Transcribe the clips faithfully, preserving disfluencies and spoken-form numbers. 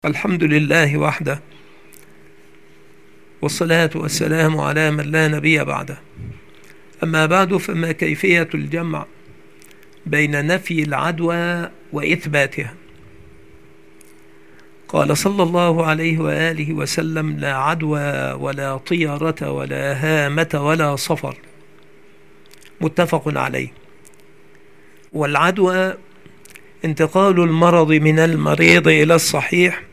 الحمد لله وحده، والصلاة والسلام على من لا نبي بعده. أما بعد، فما كيفية الجمع بين نفي العدوى وإثباتها؟ قال صلى الله عليه وآله وسلم: لا عدوى ولا طيرة ولا هامة ولا صفر، متفق عليه. والعدوى انتقال المرض من المريض إلى الصحيح،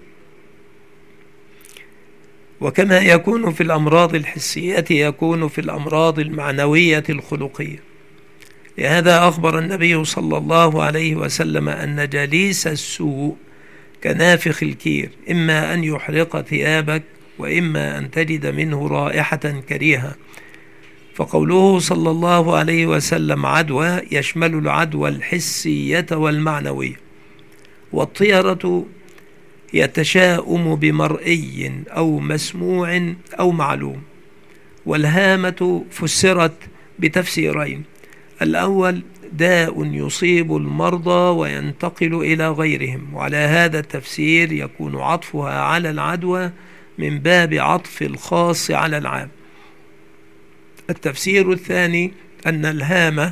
وكما يكون في الأمراض الحسية يكون في الأمراض المعنوية الخلقية. لهذا أخبر النبي صلى الله عليه وسلم أن جليس السوء كنافخ الكير، إما أن يحرق ثيابك وإما أن تجد منه رائحة كريهة. فقوله صلى الله عليه وسلم عدوى يشمل العدوى الحسية والمعنوية. والطيرة يتشاؤم بمرئي أو مسموع أو معلوم. والهامة فسرت بتفسيرين: الأول داء يصيب المرضى وينتقل إلى غيرهم، وعلى هذا التفسير يكون عطفها على العدوى من باب عطف الخاص على العام. التفسير الثاني أن الهامة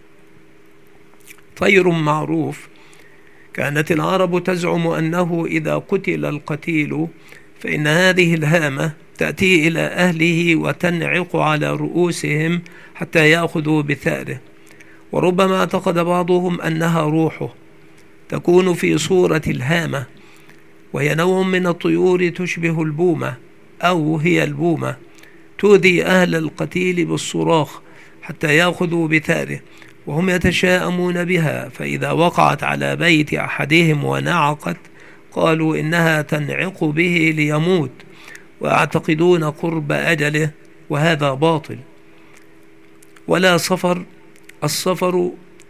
طير معروف، كانت العرب تزعم أنه إذا قتل القتيل فإن هذه الهامة تأتي إلى أهله وتنعق على رؤوسهم حتى يأخذوا بثأره. وربما اعتقد بعضهم أنها روحه تكون في صورة الهامة، وهي نوع من الطيور تشبه البومة أو هي البومة، تؤذي أهل القتيل بالصراخ حتى يأخذوا بثأره، وهم يتشاءمون بها. فإذا وقعت على بيت أحدهم ونعقت قالوا إنها تنعق به ليموت، ويعتقدون قرب أجله، وهذا باطل. ولا صفر. الصفر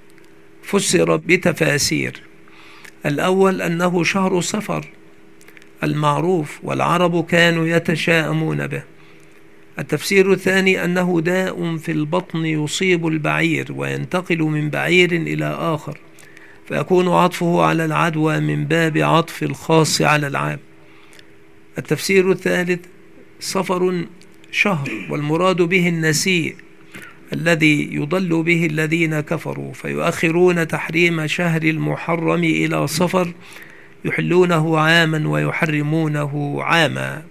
فسر بتفاسير: الأول أنه شهر صفر المعروف، والعرب كانوا يتشاءمون به. التفسير الثاني أنه داء في البطن يصيب البعير وينتقل من بعير إلى آخر، فيكون عطفه على العدوى من باب عطف الخاص على العام. التفسير الثالث: صفر شهر، والمراد به النسيء الذي يضل به الذين كفروا، فيؤخرون تحريم شهر المحرم إلى صفر، يحلونه عاما ويحرمونه عاما.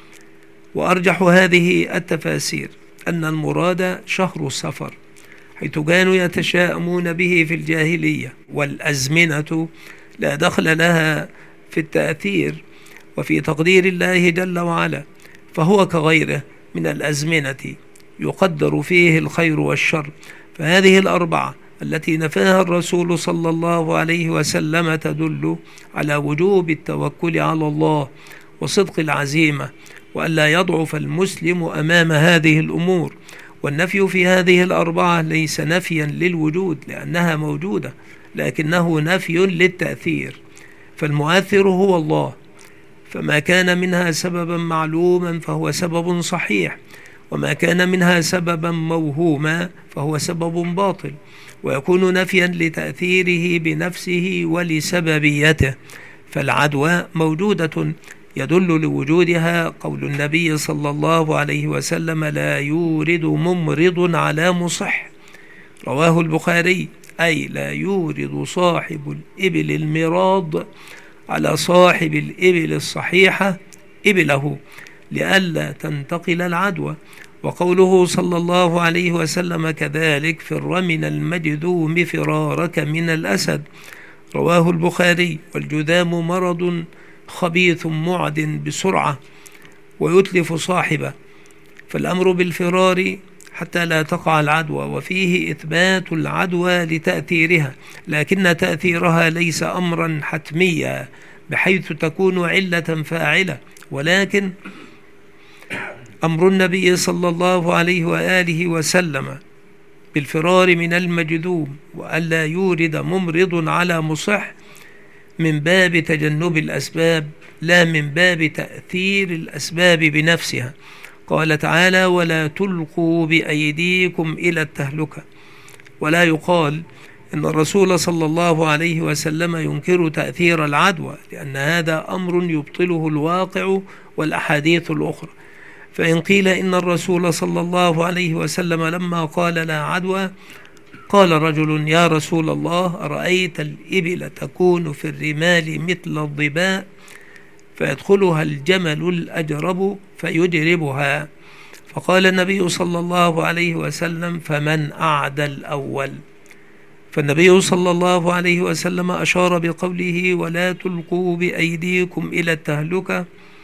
وأرجح هذه التفاسير أن المراد شهر صفر، حيث كانوا يتشاءمون به في الجاهلية، والأزمنة لا دخل لها في التأثير وفي تقدير الله جل وعلا، فهو كغيره من الأزمنة يقدر فيه الخير والشر. فهذه الأربعة التي نفاها الرسول صلى الله عليه وسلم تدل على وجوب التوكل على الله وصدق العزيمة، وألا يضعف المسلم أمام هذه الأمور. والنفي في هذه الأربعة ليس نفيا للوجود لأنها موجودة، لكنه نفي للتأثير، فالمؤثر هو الله، فما كان منها سببا معلوما فهو سبب صحيح، وما كان منها سببا موهوما فهو سبب باطل، ويكون نفيا لتأثيره بنفسه ولسببيته. فالعدوى موجودة يدل لوجودها قول النبي صلى الله عليه وسلم: لا يورد ممرض على مصح، رواه البخاري، أي لا يورد صاحب الإبل المراض على صاحب الإبل الصحيحة إبله لئلا تنتقل العدوى. وقوله صلى الله عليه وسلم كذلك: فر من المجذوم فرارك من الأسد، رواه البخاري. والجذام مرض خبيث معد بسرعة ويتلف صاحبه، فالأمر بالفرار حتى لا تقع العدوى، وفيه إثبات العدوى لتأثيرها، لكن تأثيرها ليس أمرا حتميا بحيث تكون علة فاعلة، ولكن أمر النبي صلى الله عليه وآله وسلم بالفرار من المجذوم وألا يورد ممرض على مصح من باب تجنب الأسباب، لا من باب تأثير الأسباب بنفسها. قال تعالى: ولا تلقوا بأيديكم إلى التهلكة. ولا يقال إن الرسول صلى الله عليه وسلم ينكر تأثير العدوى، لأن هذا أمر يبطله الواقع والأحاديث الأخرى. فإن قيل إن الرسول صلى الله عليه وسلم لما قال لا عدوى قال رجل: يا رسول الله، أرأيت الإبل تكون في الرمال مثل الظباء فيدخلها الجمل الأجرب فيجربها، فقال النبي صلى الله عليه وسلم: فمن أعدى الأول؟ فالنبي صلى الله عليه وسلم أشار بقوله: ولا تلقوا بأيديكم إلى التهلكة،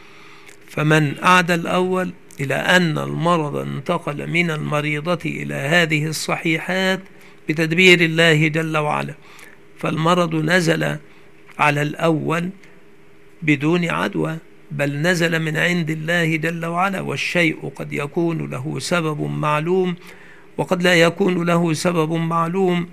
فمن أعدى الأول، إلى أن المرض انتقل من المريضة إلى هذه الصحيحات بتدبير الله جل وعلا، فالمرض نزل على الأول بدون عدوى، بل نزل من عند الله جل وعلا. والشيء قد يكون له سبب معلوم وقد لا يكون له سبب معلوم.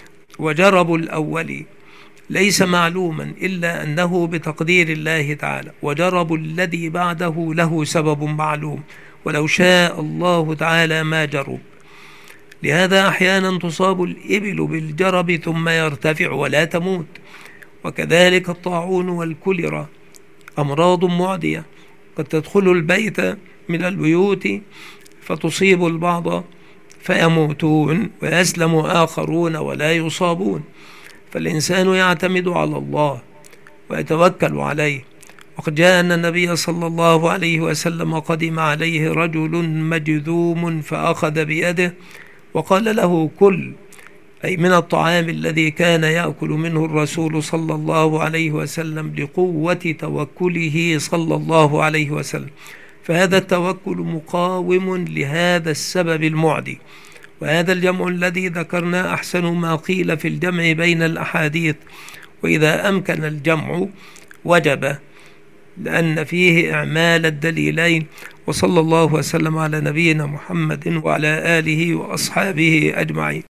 وجرب الأول ليس معلوما إلا أنه بتقدير الله تعالى، وجرب الذي بعده له سبب معلوم، ولو شاء الله تعالى ما جرب. لهذا أحيانا تصاب الإبل بالجرب ثم يرتفع ولا تموت. وكذلك الطاعون والكوليرا أمراض معدية قد تدخل البيت من البيوت فتصيب البعض فيموتون ويسلم آخرون ولا يصابون. فالإنسان يعتمد على الله ويتوكل عليه. وقد جاء أن النبي صلى الله عليه وسلم قدم عليه رجل مجذوم فأخذ بيده وقال له: كل، أي من الطعام الذي كان يأكل منه الرسول صلى الله عليه وسلم لقوة توكله صلى الله عليه وسلم. فهذا التوكل مقاوم لهذا السبب المعدي. وهذا الجمع الذي ذكرنا أحسن ما قيل في الجمع بين الأحاديث، وإذا أمكن الجمع وجب، لأن فيه إعمال الدليلين. وصلى الله وسلم على نبينا محمد وعلى آله وأصحابه أجمعين.